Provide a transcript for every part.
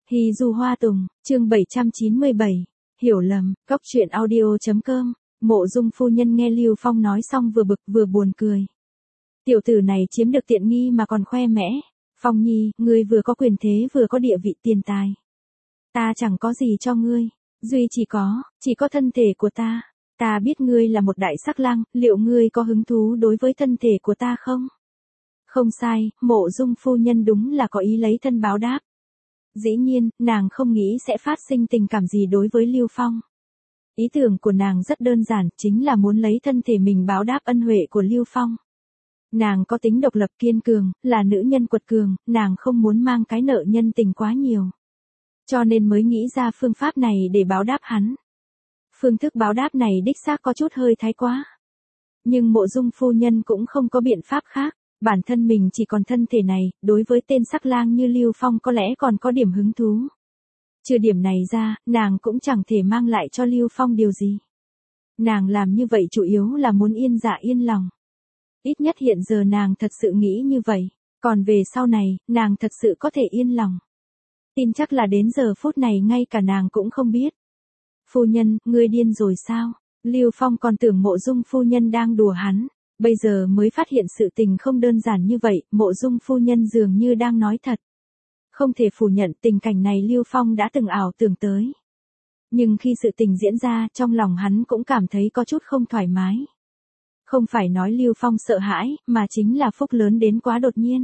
Hy Du Hoa Tùng, chương 797, hiểu lầm, Cóc truyện audio.com, Mộ Dung phu nhân nghe Lưu Phong nói xong vừa bực vừa buồn cười. Tiểu tử này chiếm được tiện nghi mà còn khoe mẽ. Phong Nhi, ngươi vừa có quyền thế vừa có địa vị tiền tài. Ta chẳng có gì cho ngươi, duy chỉ có thân thể của ta. Ta biết ngươi là một đại sắc lang, liệu ngươi có hứng thú đối với thân thể của ta không? Không sai, Mộ Dung phu nhân đúng là có ý lấy thân báo đáp. Dĩ nhiên, nàng không nghĩ sẽ phát sinh tình cảm gì đối với Lưu Phong. Ý tưởng của nàng rất đơn giản, chính là muốn lấy thân thể mình báo đáp ân huệ của Lưu Phong. Nàng có tính độc lập kiên cường, là nữ nhân quật cường, nàng không muốn mang cái nợ nhân tình quá nhiều. Cho nên mới nghĩ ra phương pháp này để báo đáp hắn. Phương thức báo đáp này đích xác có chút hơi thái quá. Nhưng Mộ Dung phu nhân cũng không có biện pháp khác. Bản thân mình chỉ còn thân thể này, đối với tên sắc lang như Lưu Phong có lẽ còn có điểm hứng thú. Trừ điểm này ra, nàng cũng chẳng thể mang lại cho Lưu Phong điều gì. Nàng làm như vậy chủ yếu là muốn yên dạ yên lòng. Ít nhất hiện giờ nàng thật sự nghĩ như vậy, còn về sau này, nàng thật sự có thể yên lòng. Tin chắc là đến giờ phút này ngay cả nàng cũng không biết. Phu nhân, ngươi điên rồi sao? Lưu Phong còn tưởng Mộ Dung phu nhân đang đùa hắn. Bây giờ mới phát hiện sự tình không đơn giản như vậy, Mộ Dung phu nhân dường như đang nói thật. Không thể phủ nhận tình cảnh này Lưu Phong đã từng ảo tưởng tới. Nhưng khi sự tình diễn ra, trong lòng hắn cũng cảm thấy có chút không thoải mái. Không phải nói Lưu Phong sợ hãi, mà chính là phúc lớn đến quá đột nhiên.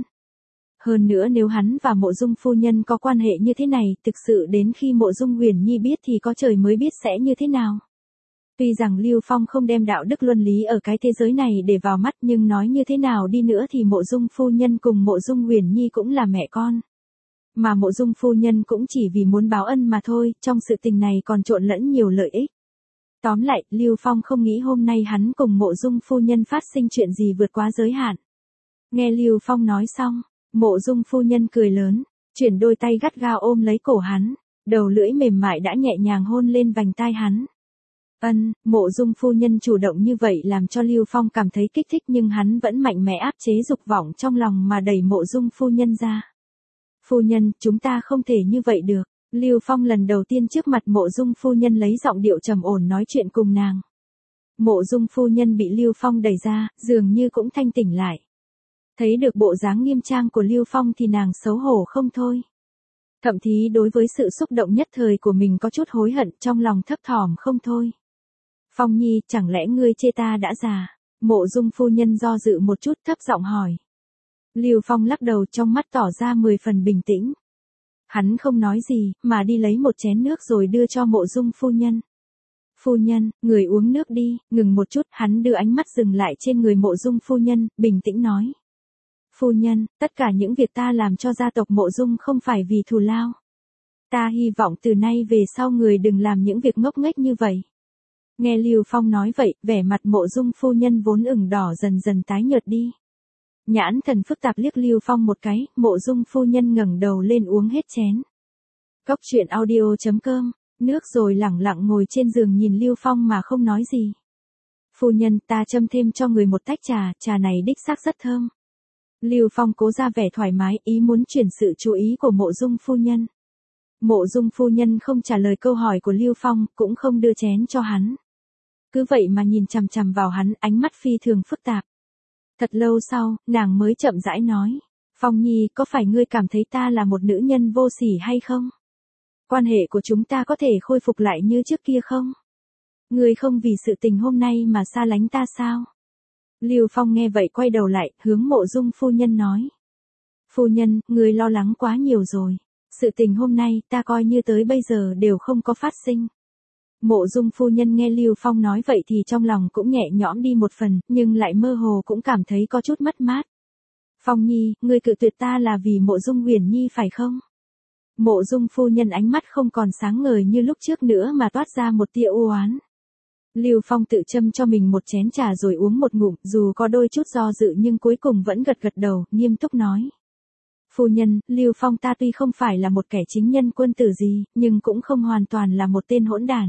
Hơn nữa nếu hắn và Mộ Dung phu nhân có quan hệ như thế này, thực sự đến khi Mộ Dung Huyền Nhi biết thì có trời mới biết sẽ như thế nào. Tuy rằng Lưu Phong không đem đạo đức luân lý ở cái thế giới này để vào mắt, nhưng nói như thế nào đi nữa thì Mộ Dung phu nhân cùng Mộ Dung Huyền Nhi cũng là mẹ con. Mà Mộ Dung phu nhân cũng chỉ vì muốn báo ân mà thôi, trong sự tình này còn trộn lẫn nhiều lợi ích. Tóm lại, Lưu Phong không nghĩ hôm nay hắn cùng Mộ Dung phu nhân phát sinh chuyện gì vượt quá giới hạn. Nghe Lưu Phong nói xong, Mộ Dung phu nhân cười lớn, chuyển đôi tay gắt gao ôm lấy cổ hắn, đầu lưỡi mềm mại đã nhẹ nhàng hôn lên vành tai hắn. Mộ Dung phu nhân chủ động như vậy làm cho Lưu Phong cảm thấy kích thích, nhưng hắn vẫn mạnh mẽ áp chế dục vọng trong lòng mà đẩy Mộ Dung phu nhân ra. Phu nhân, chúng ta không thể như vậy được. Lưu Phong lần đầu tiên trước mặt Mộ Dung phu nhân lấy giọng điệu trầm ổn nói chuyện cùng nàng. Mộ Dung phu nhân bị Lưu Phong đẩy ra, dường như cũng thanh tỉnh lại. Thấy được bộ dáng nghiêm trang của Lưu Phong thì nàng xấu hổ không thôi. Thậm chí đối với sự xúc động nhất thời của mình có chút hối hận, trong lòng thấp thỏm không thôi. Phong Nhi, chẳng lẽ ngươi chê ta đã già? Mộ Dung phu nhân do dự một chút thấp giọng hỏi. Lưu Phong lắc đầu, trong mắt tỏ ra 10 phần bình tĩnh. Hắn không nói gì, mà đi lấy một chén nước rồi đưa cho Mộ Dung phu nhân. Phu nhân, người uống nước đi. Ngừng một chút, hắn đưa ánh mắt dừng lại trên người Mộ Dung phu nhân, bình tĩnh nói. Phu nhân, tất cả những việc ta làm cho gia tộc Mộ Dung không phải vì thù lao. Ta hy vọng từ nay về sau người đừng làm những việc ngốc nghếch như vậy. Nghe Lưu Phong nói vậy, vẻ mặt Mộ Dung phu nhân vốn ửng đỏ dần dần tái nhợt đi. Nhãn thần phức tạp liếc Lưu Phong một cái, Mộ Dung phu nhân ngẩng đầu lên uống hết chén. Cóc truyện audio.com, nước rồi lẳng lặng ngồi trên giường nhìn Lưu Phong mà không nói gì. Phu nhân, ta châm thêm cho người một tách trà, trà này đích xác rất thơm. Lưu Phong cố ra vẻ thoải mái, ý muốn chuyển sự chú ý của Mộ Dung phu nhân. Mộ Dung phu nhân không trả lời câu hỏi của Lưu Phong, cũng không đưa chén cho hắn. Cứ vậy mà nhìn chằm chằm vào hắn, ánh mắt phi thường phức tạp. Thật lâu sau, nàng mới chậm rãi nói. Phong Nhi, có phải ngươi cảm thấy ta là một nữ nhân vô sỉ hay không? Quan hệ của chúng ta có thể khôi phục lại như trước kia không? Ngươi không vì sự tình hôm nay mà xa lánh ta sao? Lưu Phong nghe vậy quay đầu lại, hướng Mộ Dung phu nhân nói. Phu nhân, ngươi lo lắng quá nhiều rồi. Sự tình hôm nay ta coi như tới bây giờ đều không có phát sinh. Mộ Dung phu nhân nghe Lưu Phong nói vậy thì trong lòng cũng nhẹ nhõm đi một phần, nhưng lại mơ hồ cũng cảm thấy có chút mất mát. Phong Nhi, ngươi cự tuyệt ta là vì Mộ Dung Huyền Nhi phải không? Mộ Dung phu nhân ánh mắt không còn sáng ngời như lúc trước nữa mà toát ra một tia u oán. Lưu Phong tự châm cho mình một chén trà rồi uống một ngụm, dù có đôi chút do dự nhưng cuối cùng vẫn gật gật đầu, nghiêm túc nói. Phu nhân, Lưu Phong ta tuy không phải là một kẻ chính nhân quân tử gì, nhưng cũng không hoàn toàn là một tên hỗn đản.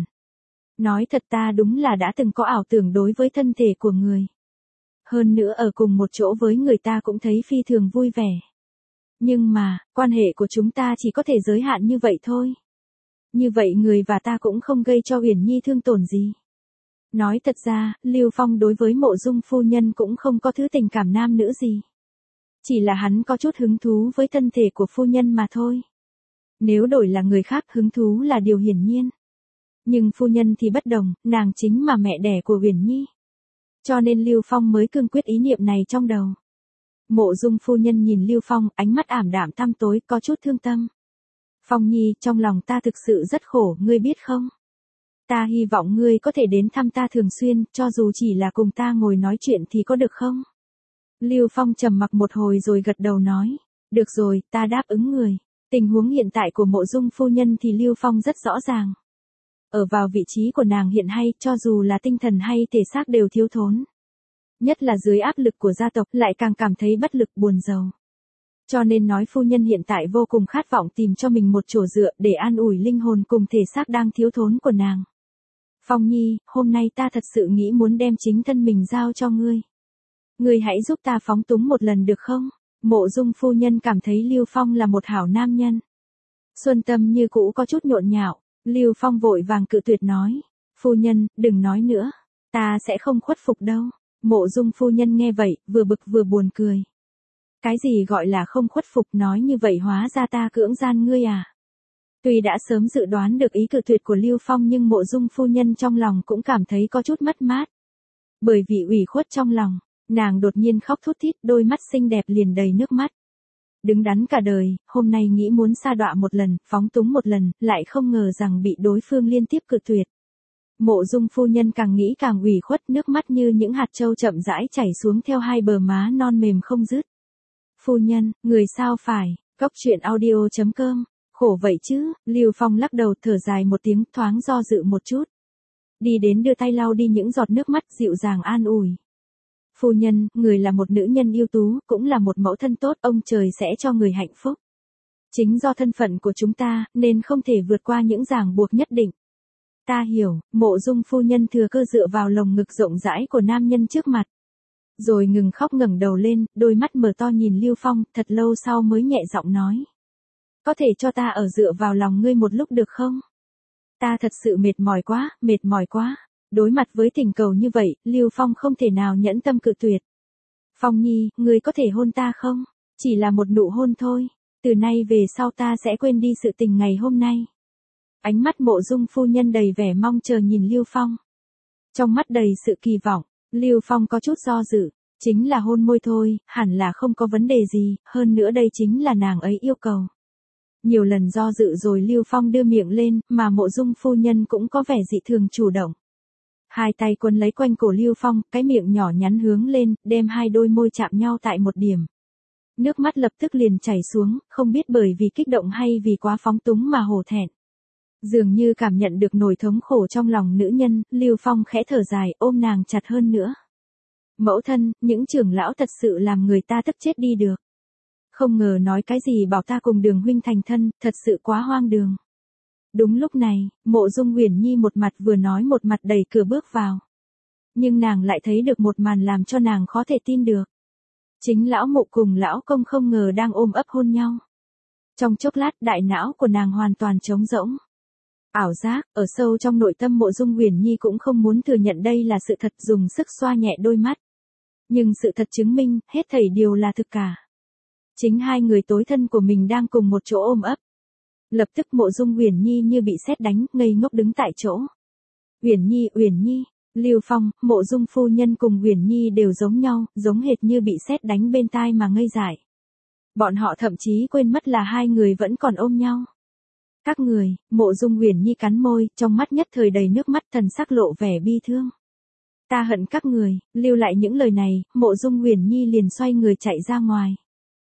Nói thật ta đúng là đã từng có ảo tưởng đối với thân thể của người. Hơn nữa ở cùng một chỗ với người ta cũng thấy phi thường vui vẻ. Nhưng mà, quan hệ của chúng ta chỉ có thể giới hạn như vậy thôi. Như vậy người và ta cũng không gây cho Uyển Nhi thương tổn gì. Nói thật ra, Lưu Phong đối với Mộ Dung phu nhân cũng không có thứ tình cảm nam nữ gì. Chỉ là hắn có chút hứng thú với thân thể của phu nhân mà thôi. Nếu đổi là người khác hứng thú là điều hiển nhiên. Nhưng phu nhân thì bất đồng, nàng chính mà mẹ đẻ của Uyển Nhi. Cho nên Lưu Phong mới cương quyết ý niệm này trong đầu. Mộ Dung phu nhân nhìn Lưu Phong, ánh mắt ảm đạm tăm tối, có chút thương tâm. Phong Nhi, trong lòng ta thực sự rất khổ, ngươi biết không? Ta hy vọng ngươi có thể đến thăm ta thường xuyên, cho dù chỉ là cùng ta ngồi nói chuyện thì có được không? Lưu Phong trầm mặc một hồi rồi gật đầu nói. Được rồi, ta đáp ứng người. Tình huống hiện tại của Mộ Dung phu nhân thì Lưu Phong rất rõ ràng. Ở vào vị trí của nàng hiện hay, cho dù là tinh thần hay thể xác đều thiếu thốn. Nhất là dưới áp lực của gia tộc lại càng cảm thấy bất lực buồn rầu. Cho nên nói phu nhân hiện tại vô cùng khát vọng tìm cho mình một chỗ dựa để an ủi linh hồn cùng thể xác đang thiếu thốn của nàng. Phong Nhi, hôm nay ta thật sự nghĩ muốn đem chính thân mình giao cho ngươi. Ngươi hãy giúp ta phóng túng một lần được không? Mộ Dung phu nhân cảm thấy Lưu Phong là một hảo nam nhân. Xuân tâm như cũ có chút nhộn nhạo, Lưu Phong vội vàng cự tuyệt nói. Phu nhân, đừng nói nữa, ta sẽ không khuất phục đâu. Mộ Dung phu nhân nghe vậy, vừa bực vừa buồn cười. Cái gì gọi là không khuất phục, nói như vậy hóa ra ta cưỡng gian ngươi à? Tuy đã sớm dự đoán được ý cự tuyệt của Lưu Phong nhưng Mộ Dung phu nhân trong lòng cũng cảm thấy có chút mất mát. Bởi vì ủy khuất trong lòng, nàng đột nhiên khóc thút thít, đôi mắt xinh đẹp liền đầy nước mắt. Đứng đắn cả đời, hôm nay nghĩ muốn sa đọa một lần, phóng túng một lần, lại không ngờ rằng bị đối phương liên tiếp cự tuyệt. Mộ Dung phu nhân càng nghĩ càng ủy khuất, nước mắt như những hạt châu chậm rãi chảy xuống theo hai bờ má non mềm không dứt. Phu nhân, người sao phải, Cóc Truyện Audio.com, khổ vậy chứ, Lưu Phong lắc đầu thở dài một tiếng, thoáng do dự một chút. Đi đến đưa tay lau đi những giọt nước mắt, dịu dàng an ủi. Phu nhân, người là một nữ nhân ưu tú, cũng là một mẫu thân tốt, ông trời sẽ cho người hạnh phúc. Chính do thân phận của chúng ta, nên không thể vượt qua những ràng buộc nhất định. Ta hiểu, Mộ Dung phu nhân thừa cơ dựa vào lồng ngực rộng rãi của nam nhân trước mặt. Rồi ngừng khóc ngẩng đầu lên, đôi mắt mở to nhìn Lưu Phong, thật lâu sau mới nhẹ giọng nói. Có thể cho ta ở dựa vào lòng ngươi một lúc được không? Ta thật sự mệt mỏi quá. Đối mặt với thỉnh cầu như vậy, Lưu Phong không thể nào nhẫn tâm cự tuyệt. Phong Nhi, ngươi có thể hôn ta không? Chỉ là một nụ hôn thôi. Từ nay về sau ta sẽ quên đi sự tình ngày hôm nay. Ánh mắt Mộ Dung phu nhân đầy vẻ mong chờ nhìn Lưu Phong. Trong mắt đầy sự kỳ vọng, Lưu Phong có chút do dự. Chính là hôn môi thôi, hẳn là không có vấn đề gì, hơn nữa đây chính là nàng ấy yêu cầu. Nhiều lần do dự rồi Lưu Phong đưa miệng lên, mà Mộ Dung phu nhân cũng có vẻ dị thường chủ động. Hai tay quấn lấy quanh cổ Lưu Phong, cái miệng nhỏ nhắn hướng lên, đem hai đôi môi chạm nhau tại một điểm. Nước mắt lập tức liền chảy xuống, không biết bởi vì kích động hay vì quá phóng túng mà hổ thẹn. Dường như cảm nhận được nỗi thống khổ trong lòng nữ nhân, Lưu Phong khẽ thở dài, ôm nàng chặt hơn nữa. Mẫu thân, những trưởng lão thật sự làm người ta tức chết đi được. Không ngờ nói cái gì bảo ta cùng Đường huynh thành thân, thật sự quá hoang đường. Đúng lúc này, Mộ Dung Uyển Nhi một mặt vừa nói một mặt đẩy cửa bước vào. Nhưng nàng lại thấy được một màn làm cho nàng khó thể tin được. Chính lão Mộ cùng lão công không ngờ đang ôm ấp hôn nhau. Trong chốc lát đại não của nàng hoàn toàn trống rỗng. Ảo giác, ở sâu trong nội tâm Mộ Dung Uyển Nhi cũng không muốn thừa nhận đây là sự thật, dùng sức xoa nhẹ đôi mắt. Nhưng sự thật chứng minh, hết thảy điều là thực cả. Chính hai người tối thân của mình đang cùng một chỗ ôm ấp. Lập tức Mộ Dung Uyển Nhi như bị sét đánh, ngây ngốc đứng tại chỗ. Uyển Nhi, Lưu Phong, Mộ Dung phu nhân cùng Uyển Nhi đều giống nhau, giống hệt như bị sét đánh bên tai mà ngây dại. Bọn họ thậm chí quên mất là hai người vẫn còn ôm nhau. Các người, Mộ Dung Uyển Nhi cắn môi, trong mắt nhất thời đầy nước mắt, thần sắc lộ vẻ bi thương. Ta hận các người, lưu lại những lời này, Mộ Dung Uyển Nhi liền xoay người chạy ra ngoài.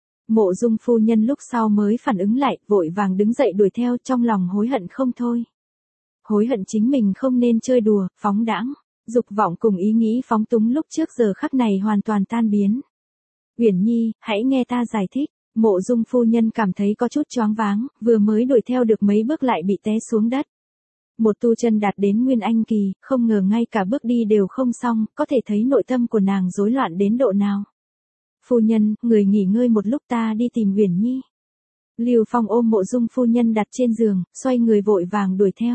Mộ Dung phu nhân lúc sau mới phản ứng lại, vội vàng đứng dậy đuổi theo, trong lòng hối hận không thôi. Hối hận chính mình không nên chơi đùa, phóng đãng, dục vọng cùng ý nghĩ phóng túng lúc trước giờ khắc này hoàn toàn tan biến. Uyển Nhi, hãy nghe ta giải thích. Mộ Dung phu nhân cảm thấy có chút choáng váng, vừa mới đuổi theo được mấy bước lại bị té xuống đất. Một tu chân đạt đến Nguyên Anh kỳ, không ngờ ngay cả bước đi đều không xong, có thể thấy nội tâm của nàng rối loạn đến độ nào. Phu nhân, người nghỉ ngơi một lúc ta đi tìm Uyển Nhi. Lưu Phong ôm Mộ Dung phu nhân đặt trên giường, xoay người vội vàng đuổi theo.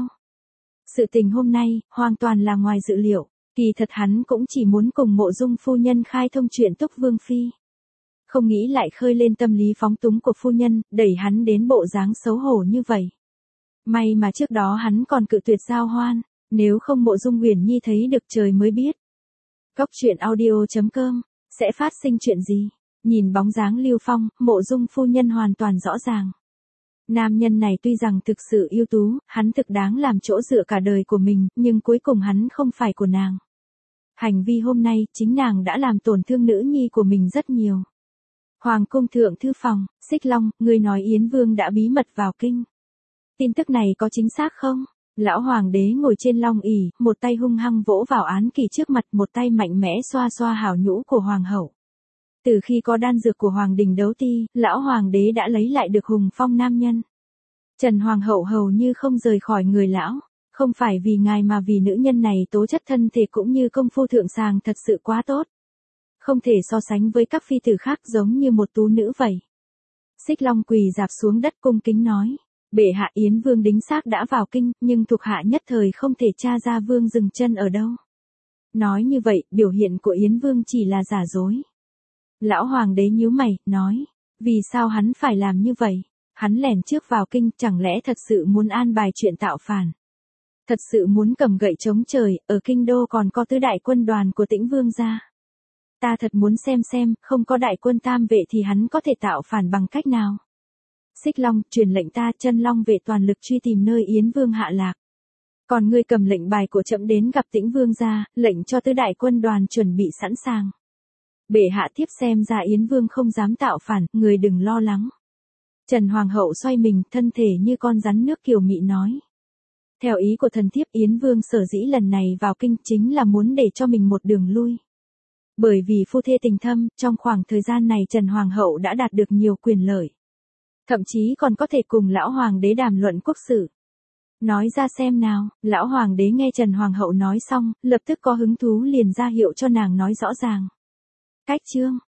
Sự tình hôm nay, hoàn toàn là ngoài dự liệu, kỳ thật hắn cũng chỉ muốn cùng Mộ Dung phu nhân khai thông chuyện Túc Vương Phi. Không nghĩ lại khơi lên tâm lý phóng túng của phu nhân, đẩy hắn đến bộ dáng xấu hổ như vậy. May mà trước đó hắn còn cự tuyệt giao hoan, nếu không Mộ Dung Uyển Nhi thấy được trời mới biết. Cốc truyện audio.com, sẽ phát sinh chuyện gì? Nhìn bóng dáng Lưu Phong, Mộ Dung phu nhân hoàn toàn rõ ràng. Nam nhân này tuy rằng thực sự ưu tú, hắn thực đáng làm chỗ dựa cả đời của mình, nhưng cuối cùng hắn không phải của nàng. Hành vi hôm nay, chính nàng đã làm tổn thương nữ nhi của mình rất nhiều. Hoàng cung thượng thư phòng, Xích Long, ngươi nói Yến Vương đã bí mật vào kinh. Tin tức này có chính xác không? Lão hoàng đế ngồi trên long ỷ, một tay hung hăng vỗ vào án kỷ trước mặt, một tay mạnh mẽ xoa xoa hảo nhũ của hoàng hậu. Từ khi có đan dược của hoàng đình đấu ti, lão hoàng đế đã lấy lại được hùng phong nam nhân. Trần hoàng hậu hầu như không rời khỏi người lão, không phải vì ngài mà vì nữ nhân này tố chất thân thể cũng như công phu thượng sàng thật sự quá tốt. Không thể so sánh với các phi tử khác, giống như một tú nữ vậy. Xích Long quỳ rạp xuống đất cung kính nói. Bệ hạ, Yến Vương đính xác đã vào kinh, nhưng thuộc hạ nhất thời không thể tra ra Vương dừng chân ở đâu. Nói như vậy, biểu hiện của Yến Vương chỉ là giả dối. Lão hoàng đế nhíu mày, nói. Vì sao hắn phải làm như vậy? Hắn lẻn trước vào kinh, chẳng lẽ thật sự muốn an bài chuyện tạo phản? Thật sự muốn cầm gậy chống trời, ở kinh đô còn có tứ đại quân đoàn của Tĩnh Vương gia. Ta thật muốn xem, không có đại quân tam vệ thì hắn có thể tạo phản bằng cách nào? Xích Long, truyền lệnh ta, Chân Long vệ toàn lực truy tìm nơi Yến Vương hạ lạc. Còn ngươi cầm lệnh bài của trẫm đến gặp Tĩnh Vương gia, lệnh cho tứ đại quân đoàn chuẩn bị sẵn sàng. Bệ hạ tiếp xem ra Yến Vương không dám tạo phản, người đừng lo lắng. Trần Hoàng hậu xoay mình, thân thể như con rắn nước kiều mị nói. Theo ý của thần thiếp, Yến Vương sở dĩ lần này vào kinh chính là muốn để cho mình một đường lui. Bởi vì phu thê tình thâm, trong khoảng thời gian này Trần Hoàng hậu đã đạt được nhiều quyền lợi. Thậm chí còn có thể cùng lão hoàng đế đàm luận quốc sự. Nói ra xem nào, lão hoàng đế nghe Trần Hoàng hậu nói xong, lập tức có hứng thú liền ra hiệu cho nàng nói rõ ràng. Cách chương